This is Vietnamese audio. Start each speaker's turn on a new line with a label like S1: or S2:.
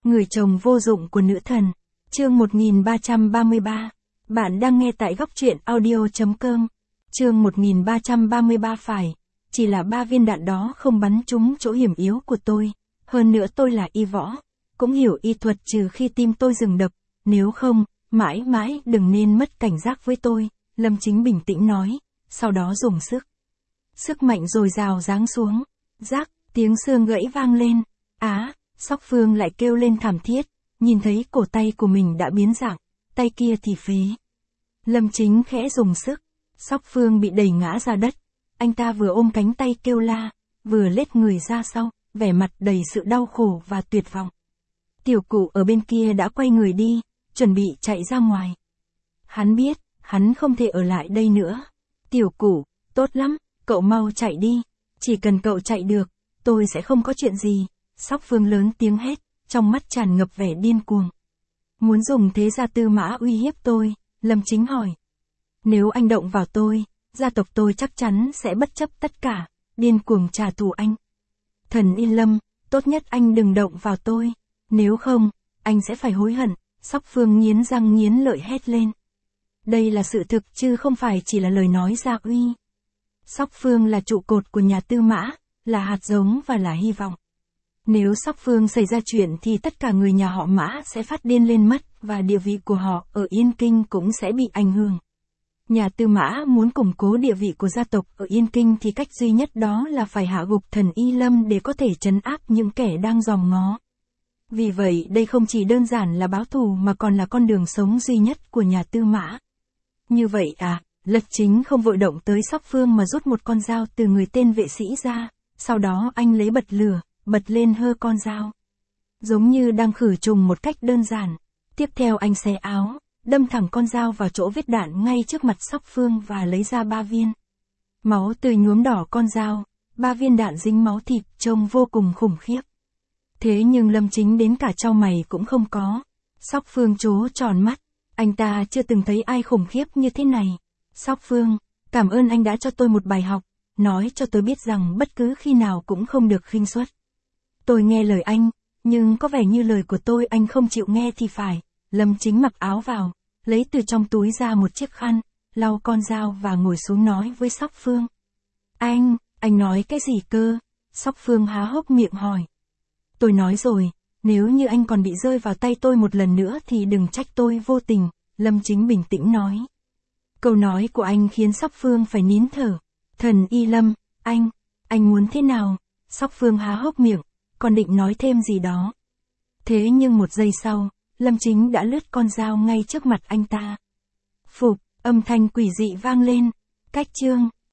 S1: Người chồng vô dụng của nữ thần. Chương 1333. Bạn đang nghe tại góc truyện audio.com. Chương 1333 phải. Chỉ là 3 viên đạn đó không bắn trúng chỗ hiểm yếu của tôi. Hơn nữa tôi là y võ. Cũng hiểu y thuật trừ khi tim tôi dừng đập. Nếu không, mãi mãi đừng nên mất cảnh giác với tôi. Lâm Chính bình tĩnh nói. Sau đó dùng sức. Sức mạnh dồi dào giáng xuống. Rác, tiếng xương gãy vang lên. Sóc Phương lại kêu lên thảm thiết, nhìn thấy cổ tay của mình đã biến dạng, tay kia thì phế. Lâm Chính khẽ dùng sức, Sóc Phương bị đẩy ngã ra đất, anh ta vừa ôm cánh tay kêu la, vừa lết người ra sau, vẻ mặt đầy sự đau khổ và tuyệt vọng. Tiểu Cụ ở bên kia đã quay người đi, chuẩn bị chạy ra ngoài. Hắn biết, hắn không thể ở lại đây nữa. Tiểu Cụ, tốt lắm, cậu mau chạy đi, chỉ cần cậu chạy được, tôi sẽ không có chuyện gì. Sóc Phương lớn tiếng hét, trong mắt tràn ngập vẻ điên cuồng. Muốn dùng thế gia tư mã uy hiếp tôi, Lâm Chính hỏi. Nếu anh động vào tôi, gia tộc tôi chắc chắn sẽ bất chấp tất cả, điên cuồng trả thù anh. Thần Y Lâm, tốt nhất anh đừng động vào tôi, nếu không, anh sẽ phải hối hận. Sóc Phương nghiến răng nghiến lợi hét lên. Đây là sự thực chứ không phải chỉ là lời nói gia uy. Sóc Phương là trụ cột của nhà Tư Mã, là hạt giống và là hy vọng. Nếu Sóc Phương xảy ra chuyện thì tất cả người nhà họ Mã sẽ phát điên lên mất, và địa vị của họ ở Yên Kinh cũng sẽ bị ảnh hưởng. Nhà Tư Mã muốn củng cố địa vị của gia tộc ở Yên Kinh thì cách duy nhất đó là phải hạ gục Thần Y Lâm để có thể trấn áp những kẻ đang dòm ngó. Vì vậy đây không chỉ đơn giản là báo thù mà còn là con đường sống duy nhất của nhà Tư Mã. Như vậy Lâm Chính không vội động tới Sóc Phương mà rút một con dao từ người tên vệ sĩ ra, sau đó anh lấy bật lửa, bật lên hơ con dao. Giống như đang khử trùng một cách đơn giản. Tiếp theo anh xé áo, đâm thẳng con dao vào chỗ vết đạn ngay trước mặt Sóc Phương và lấy ra 3 viên. Máu tươi nhuốm đỏ con dao, 3 viên đạn dính máu thịt trông vô cùng khủng khiếp. Thế nhưng Lâm Chính đến cả trao mày cũng không có. Sóc Phương trố tròn mắt, anh ta chưa từng thấy ai khủng khiếp như thế này. Sóc Phương, cảm ơn anh đã cho tôi một bài học, nói cho tôi biết rằng bất cứ khi nào cũng không được khinh suất. Tôi nghe lời anh, nhưng có vẻ như lời của tôi anh không chịu nghe thì phải. Lâm Chính mặc áo vào, lấy từ trong túi ra một chiếc khăn, lau con dao và ngồi xuống nói với Sóc Phương. Anh nói cái gì cơ? Sóc Phương há hốc miệng hỏi. Tôi nói rồi, nếu như anh còn bị rơi vào tay tôi một lần nữa thì đừng trách tôi vô tình, Lâm Chính bình tĩnh nói. Câu nói của anh khiến Sóc Phương phải nín thở. Thần Y Lâm, anh muốn thế nào? Sóc Phương há hốc miệng, còn định nói thêm gì đó. Thế nhưng một giây sau, Lâm Chính đã lướt con dao ngay trước mặt anh ta. Phụp, âm thanh quỷ dị vang lên. Cách chương.